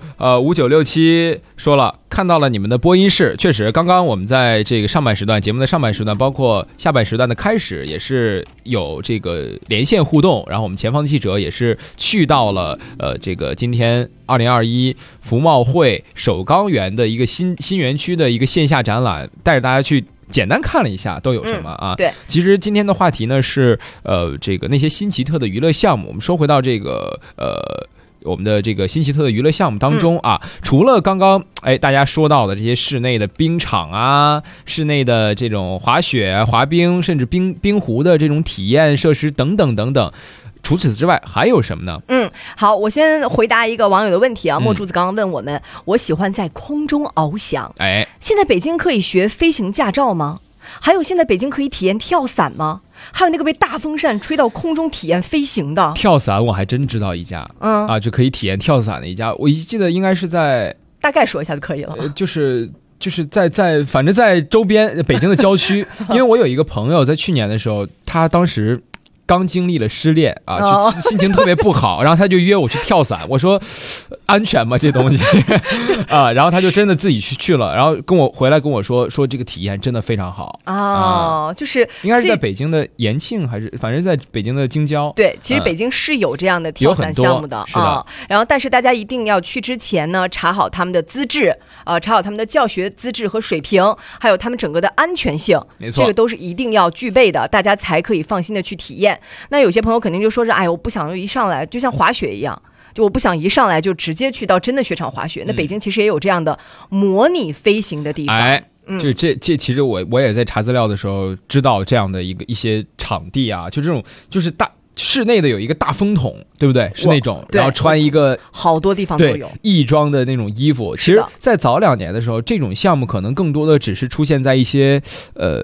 5967说了，看到了你们的播音室，确实刚刚我们在这个上半时段节目的上半时段包括下半时段的开始也是有这个连线互动，然后我们前方的记者也是去到了这个今天2021服贸会首钢园的一个新园区的一个线下展览，带着大家去简单看了一下都有什么对， 其实今天的话题呢是这个那些新奇特的娱乐项目。我们说回到这个我们的这个新奇特的娱乐项目当中除了刚刚大家说到的这些室内的冰场室内的这种滑雪、滑冰，甚至冰壶的这种体验设施等等等等，除此之外还有什么呢？ 好，我先回答一个网友的问题墨柱子刚刚问我们，我喜欢在空中翱翔。现在北京可以学飞行驾照吗？还有现在北京可以体验跳伞吗？还有那个被大风扇吹到空中体验飞行的跳伞，我还真知道一家就可以体验跳伞的一家，我记得应该是在， 大概说一下就可以了就是在反正在周边北京的郊区因为我有一个朋友在去年的时候，他当时刚经历了失恋就心情特别不好然后他就约我去跳伞，我说安全吗这东西然后他就真的自己去了，然后回来跟我说这个体验真的非常好就是应该是在北京的延庆，还是反正在北京的京郊。 对，其实北京是有这样的跳伞项目的是的然后但是大家一定要去之前呢查好他们的资质查好他们的教学资质和水平，还有他们整个的安全性， 没错， 这个都是一定要具备的，大家才可以放心的去体验。那有些朋友肯定就说是我不想一上来就像滑雪一样，就我不想一上来就直接去到真的雪场滑雪。那北京其实也有这样的模拟飞行的地方这其实我也在查资料的时候知道这样的一些场地就这种就是大室内的有一个大风筒，对不对？是那种，然后穿一个好多地方都有翼装的那种衣服。其实在早2年的时候，这种项目可能更多的只是出现在一些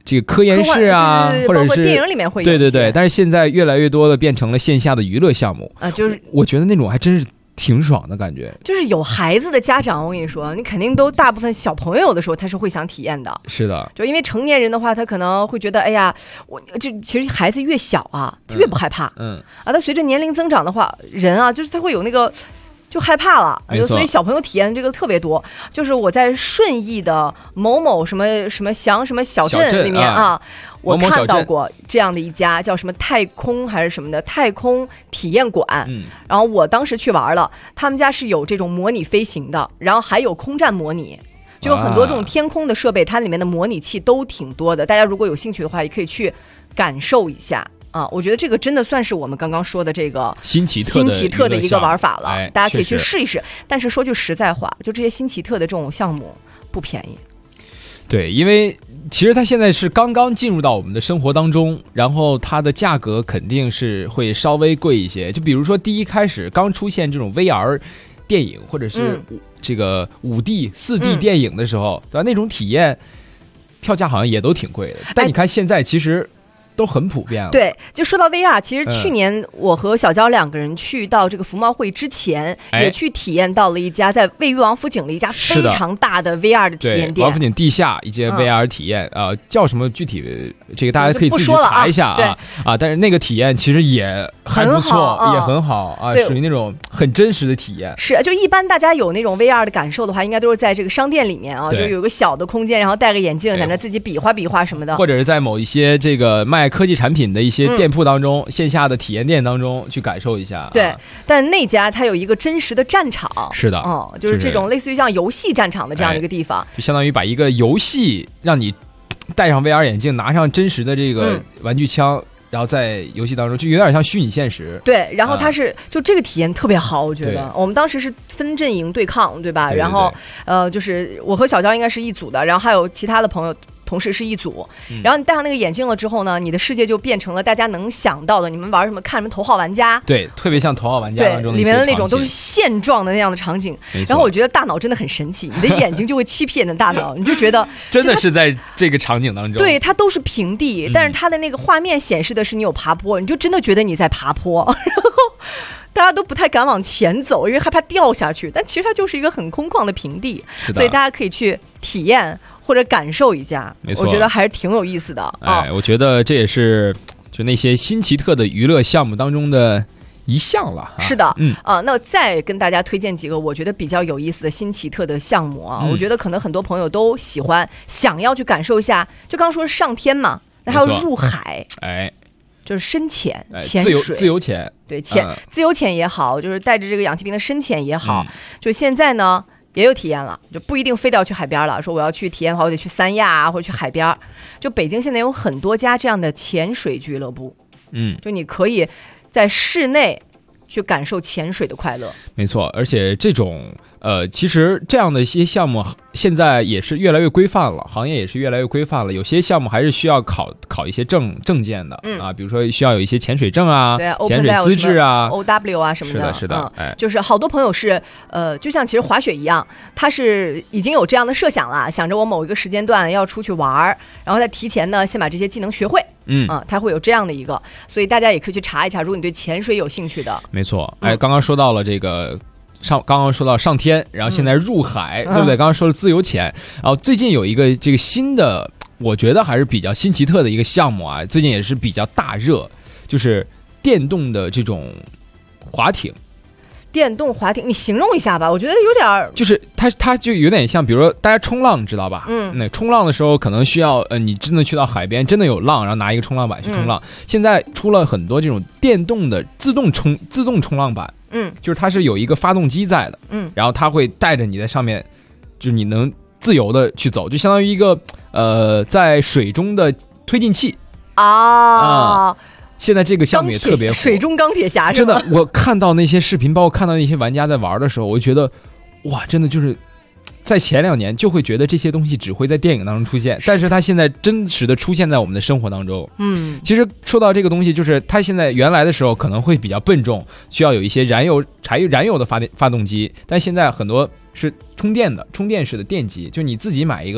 这个科研室啊，或者是包括电影里面会有， 对，但是现在越来越多的变成了线下的娱乐项目啊，就是我觉得那种还真是挺爽的感觉。 就是有孩子的家长，我跟你说，你肯定都大部分小朋友的时候他是会想体验的。 是的， 就因为成年人的话，他可能会觉得，哎呀，我这其实孩子越小啊，他越不害怕。他随着年龄增长的话，人啊，就是他会有那个。就害怕了，所以小朋友体验这个特别多。就是我在顺义的某某什么什么乡什么小镇里面啊，我看到过这样的一家叫什么太空还是什么的太空体验馆。然后我当时去玩了，他们家是有这种模拟飞行的，然后还有空战模拟。就有很多这种天空的设备，它里面的模拟器都挺多的。大家如果有兴趣的话，也可以去感受一下。我觉得这个真的算是我们刚刚说的这个新奇特的一个玩法了，大家可以去试一试。但是说句实在话，就这些新奇特的这种项目不便宜。 对，因为其实它现在是刚刚进入到我们的生活当中，然后它的价格肯定是会稍微贵一些。就比如说第一开始刚出现这种 VR 电影或者是这个5D、4D 电影的时候，对吧？那种体验票价好像也都挺贵的。但你看现在其实都很普遍了。 对，就说到 VR， 其实去年我和小娇2个人去到这个服贸会之前，也去体验到了一家在位于王府井的一家非常大的 VR 的体验店。 王府井地下一间 VR 体验叫什么具体这个大家可以自己查一下但是那个体验其实也还不错，也很好属于那种很真实的体验。 是，就一般大家有那种 VR 的感受的话，应该都是在这个商店里面就有个小的空间，然后戴个眼镜在那自己比划比划什么的， 或者是在某一些这个卖科技产品的一些店铺当中，线下的体验店当中去感受一下。 对，但那家它有一个真实的战场。 是的， 就是这种类似于像游戏战场的这样的一个地方， 就相当于把一个游戏让你戴上 VR 眼镜，拿上真实的这个玩具枪。然后在游戏当中就有点像虚拟现实。 对，然后它是就这个体验特别好，我觉得我们当时是分阵营对抗，对吧？ 对， 然后就是我和小娇应该是一组的，然后还有其他的朋友同时是一组。然后你戴上那个眼镜了之后呢，你的世界就变成了大家能想到的，你们玩什么看什么头号玩家， 对，特别像头号玩家当中的里面的那种都是现状的那样的场景。然后我觉得大脑真的很神奇，你的眼睛就会欺骗你的大脑，你就觉得真的是在这个场景当中， 对，它都是平地，但是它的那个画面显示的是你有爬坡，你就真的觉得你在爬坡，然后大家都不太敢往前走，因为害怕掉下去，但其实它就是一个很空旷的平地，所以大家可以去体验或者感受一下，我觉得还是挺有意思的。 我觉得这也是就那些新奇特的娱乐项目当中的一项了。 是的，那再跟大家推荐几个我觉得比较有意思的新奇特的项目啊，我觉得可能很多朋友都喜欢，想要去感受一下。就刚说上天嘛，那还有入海，就是深潜、潜水、 自由潜， 对，自由潜也好，就是带着这个氧气瓶的深潜也好，就现在呢也有体验了，就不一定非得要去海边了。说我要去体验的话，我得去三亚啊，或者去海边。就北京现在有很多家这样的潜水俱乐部，就你可以在室内去感受潜水的快乐。 没错，而且这种其实这样的一些项目现在也是越来越规范了，行业也是越来越规范了。有些项目还是需要考一些证件的比如说需要有一些潜水证啊，潜水资质啊 ，OW 啊什么的。 是的， 就是好多朋友是就像其实滑雪一样，他是已经有这样的设想了，想着我某一个时间段要出去玩，然后再提前呢先把这些技能学会。他会有这样的一个，所以大家也可以去查一查，如果你对潜水有兴趣的。 没错，刚刚说到了这个刚刚说到上天，然后现在入海，对不对？刚刚说了自由潜，然后最近有一个这个新的，我觉得还是比较新奇特的一个项目啊，最近也是比较大热，就是电动的这种滑艇。 电动滑艇，你形容一下吧，我觉得有点就是它就有点像，比如说大家冲浪，你知道吧？那冲浪的时候可能需要你真的去到海边，真的有浪，然后拿一个冲浪板去冲浪。现在出了很多这种电动的自动冲浪板，就是它是有一个发动机在的，然后它会带着你在上面，就是你能自由的去走，就相当于一个在水中的推进器啊。现在这个项目也特别火， 水中钢铁侠真的，我看到那些视频，包括看到那些玩家在玩的时候，我就觉得，哇，真的就是在前2年就会觉得这些东西只会在电影当中出现，但是它现在真实的出现在我们的生活当中。其实说到这个东西，就是它现在原来的时候可能会比较笨重，需要有一些燃油的发动机，但现在很多是充电式的电机，就你自己买一个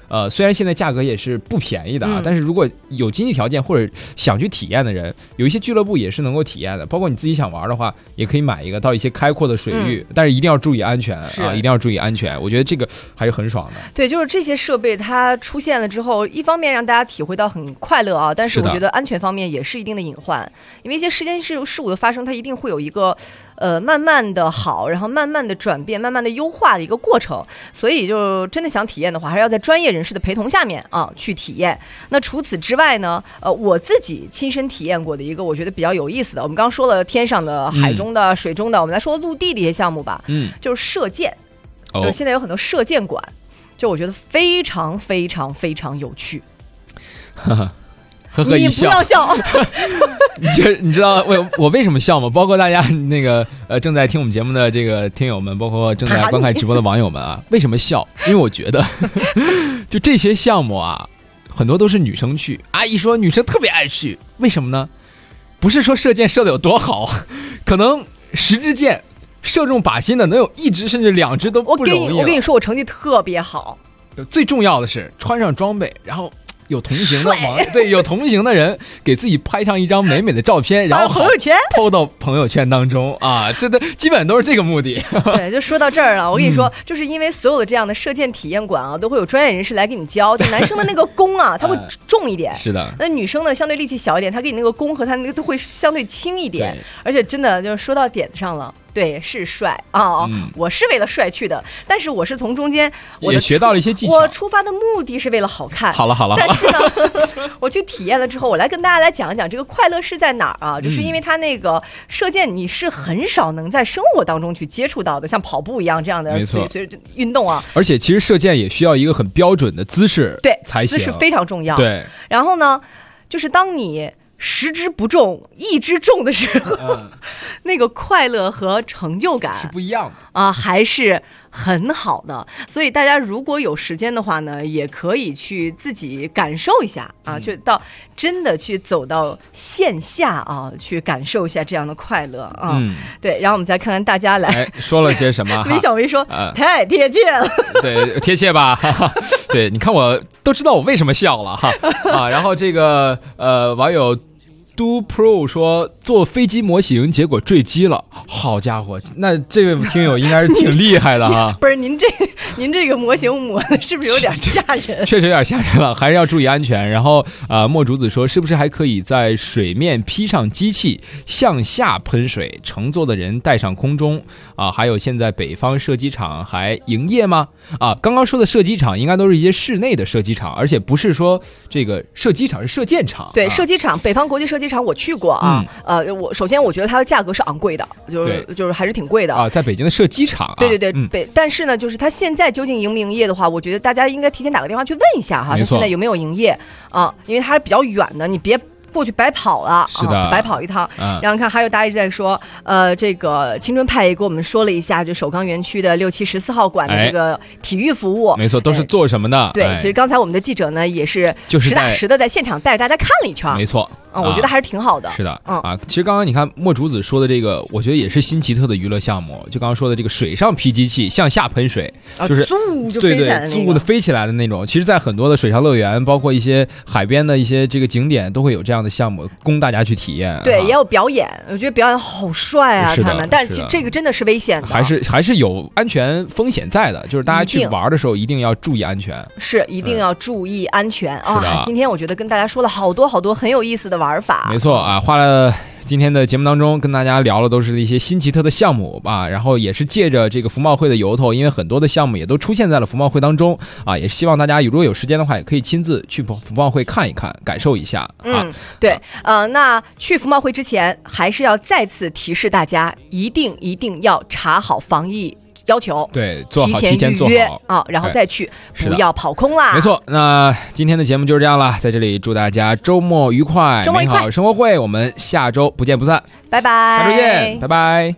虽然现在价格也是不便宜的啊，但是如果有经济条件或者想去体验的人，有一些俱乐部也是能够体验的，包括你自己想玩的话，也可以买一个到一些开阔的水域，但是一定要注意安全啊，一定要注意安全。我觉得这个还是很爽的。 对，就是这些设备它出现了之后，一方面让大家体会到很快乐啊，但是我觉得安全方面也是一定的隐患，因为一些事故的发生，它一定会有一个慢慢的好，然后慢慢的转变，慢慢的优化的一个过程。所以就真的想体验的话，还是要在专业人士的陪同下面啊去体验。那除此之外呢，我自己亲身体验过的一个我觉得比较有意思的，我们刚刚说了天上的、海中的、水中的，我们来说陆地的一些项目吧。就是射箭，就是现在有很多射箭馆，就我觉得非常非常非常有趣。 呵呵一笑， 你不要笑。 你知道我为什么笑吗？包括大家那个正在听我们节目的这个听友们，包括正在观看直播的网友们啊，为什么笑？因为我觉得就这些项目啊，很多都是女生去。阿姨说女生特别爱去，为什么呢？不是说射箭射的有多好，可能10支箭射中靶心的能有1支甚至2支都不容易。 我跟你说，我成绩特别好。 最重要的是穿上装备，然后有同行的对，有同行的人给自己拍上一张美美的照片，然后朋友圈 PO到朋友圈当中啊，这的基本都是这个目的。 对，就说到这儿了，我跟你说，就是因为所有的这样的射箭体验馆啊，都会有专业人士来给你教。就男生的那个弓啊，它会重一点， 是的。 那女生呢，相对力气小一点，它给你那个弓和它那个都会相对轻一点，而且真的就是说到点上了。对，是帅啊！我是为了帅去的，但是我是从中间也学到了一些技巧。 我出发的目的是为了好看。 好了， 但是呢，我去体验了之后，我来跟大家来讲一讲这个快乐是在哪儿啊？就是因为它那个射箭，你是很少能在生活当中去接触到的，像跑步一样这样的随着运动啊。 而且其实射箭也需要一个很标准的姿势， 对， 才行， 姿势非常重要。 对， 然后呢，就是当你10支不中1支中的时候，那个快乐和成就感是不一样的啊，还是很好的。所以大家如果有时间的话呢，也可以去自己感受一下啊，去真的去走到线下啊，去感受一下这样的快乐啊。对，然后我们再看看大家来说了些什么。 李小薇说太贴切了， 对，贴切吧？对，你看我都知道我为什么笑了哈啊。然后这个网友Do Pro 说做飞机模型，结果坠机了。好家伙，那这位听友应该是挺厉害的哈。 不是您这个模型模的是不是有点吓人？ 确实有点吓人了，还是要注意安全。然后墨竹子说，是不是还可以在水面披上机器向下喷水，乘坐的人带上空中啊？还有现在北方射击场还营业吗？啊，刚刚说的射击场应该都是一些室内的射击场，而且不是说这个射击场是射箭场。 对，射击场，北方国际射击场我去过啊。我首先我觉得它的价格是昂贵的，就是还是挺贵的啊。在北京的射击场， 对，但是呢，就是它现在究竟营不营业的话，我觉得大家应该提前打个电话去问一下哈，它现在有没有营业啊？因为它是比较远的，你别过去白跑了， 是的， 白跑一趟。然后看还有大家一直在说，这个青春派也给我们说了一下，就首钢园区的6、7、14号馆的这个体育服务， 没错，都是做什么的？ 对，其实刚才我们的记者呢也是实打实的在现场带着大家看了一圈， 没错。 我觉得还是挺好的。 是的，其实刚刚你看墨竹子说的这个，我觉得也是新奇特的娱乐项目。就刚刚说的这个水上披机器向下喷水，就是嗖的飞起来的那种。其实，在很多的水上乐园，包括一些海边的一些这个景点，都会有这样的项目供大家去体验。 对，也有表演，我觉得表演好帅啊，他们。但是这个真的是危险的， 还是有安全风险在的。就是大家去玩的时候一定要注意安全， 是一定要注意安全啊！今天我觉得跟大家说了好多好多很有意思的玩法。 没错啊，花了今天的节目当中跟大家聊的都是一些新奇特的项目啊，然后也是借着这个服贸会的由头，因为很多的项目也都出现在了服贸会当中啊，也是希望大家如果有时间的话，也可以亲自去服贸会看一看，感受一下啊。 对，那去服贸会之前，还是要再次提示大家，一定要查好防疫要求， 对， 提前预约啊，然后再去，不要跑空啦。 没错，那今天的节目就是这样了，在这里祝大家周末愉快，美好生活会，我们下周不见不散， 拜拜， 下周见，拜拜。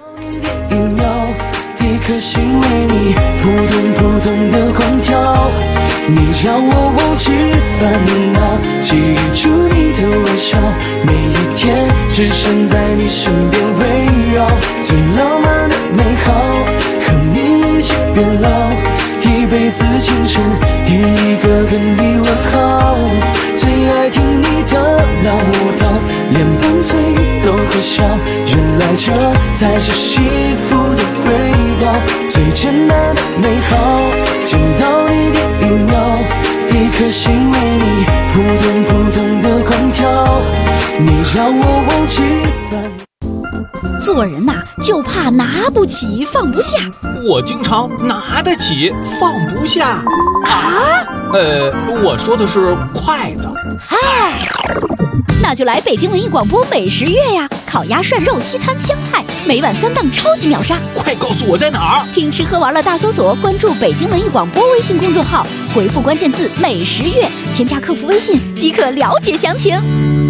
一颗心为你扑通扑通的狂跳，你让我忘记烦恼，记住你的微笑，每一天只想在你身边围绕，最浪漫的美好，和你一起变老，一辈一次清晨，第一个跟你问好，最爱听你的老舞蹈，连拌嘴都会笑，原来这才是幸福的味道，最简单的美好，见到你第一秒，一颗心为你扑通扑通的狂跳，你让我忘记烦。 做人呐，就怕拿不起放不下。 我经常拿得起放不下啊。 我说的是筷子。 嗨，那就来北京文艺广播美食月呀！烤鸭、涮肉、西餐、湘菜，每晚3档超级秒杀。 快告诉我在哪儿？ 听吃喝玩乐大搜索，关注北京文艺广播微信公众号，回复关键字美食月，添加客服微信即可了解详情。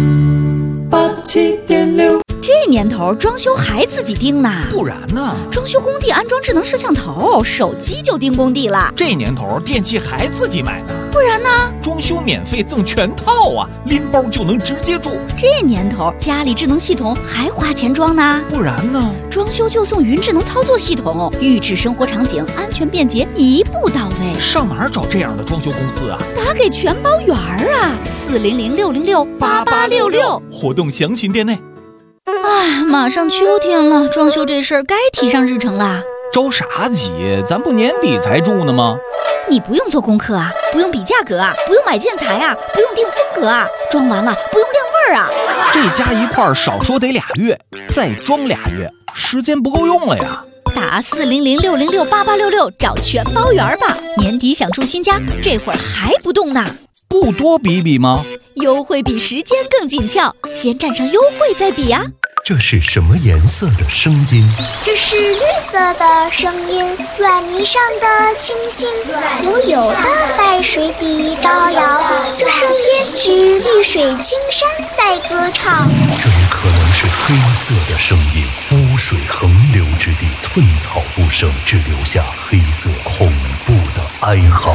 87.6 这年头装修还自己盯呢， 不然呢？ 装修工地安装智能摄像头，手机就盯工地了。 这年头电器还自己买呢， 不然呢？ 装修免费赠全套啊，拎包就能直接住。 这年头家里智能系统还花钱装呢， 不然呢？ 装修就送云智能操作系统，预制生活场景，安全便捷，一步到位。 上哪儿找这样的装修公司啊？ 打给全包圆啊，400-606-8866， 活动详询店内。 哎，马上秋天了，装修这事儿该提上日程啦。 着啥急？咱不年底才住呢吗？ 你不用做功课啊，不用比价格啊，不用买建材啊，不用定风格啊，装完了不用晾味儿啊。 这加一块少说得2月，再装2月，时间不够用了呀。 打400-606-8866找全包圆吧。年底想住新家，这会儿还不动呢？ 不多比比吗？ 优惠比时间更紧俏，先占上优惠再比啊。 这是什么颜色的声音？ 这是绿色的声音，软泥上的清新，悠悠的在水底招摇。这声音是绿水青山在歌唱。 这也可能是黑色的声音，污水横流之地，寸草不生，只留下黑色恐怖的哀嚎。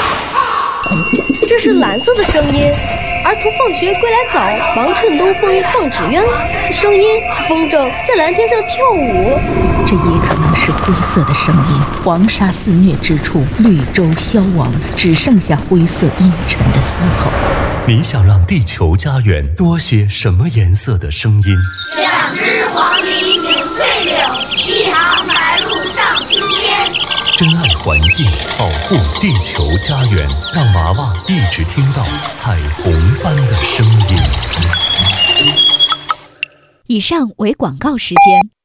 这是蓝色的声音，儿童放学归来早，忙趁东风放纸鸢。声音是风筝在蓝天上跳舞。 这也可能是灰色的声音，黄沙肆虐之处，绿洲消亡，只剩下灰色阴沉的嘶吼。 你想让地球家园多些什么颜色的声音 2只黄鹂鸣翠柳，1行白鹭上青天。 珍爱环境，保护地球家园，让娃娃一直听到彩虹般的声音。 以上为广告时间。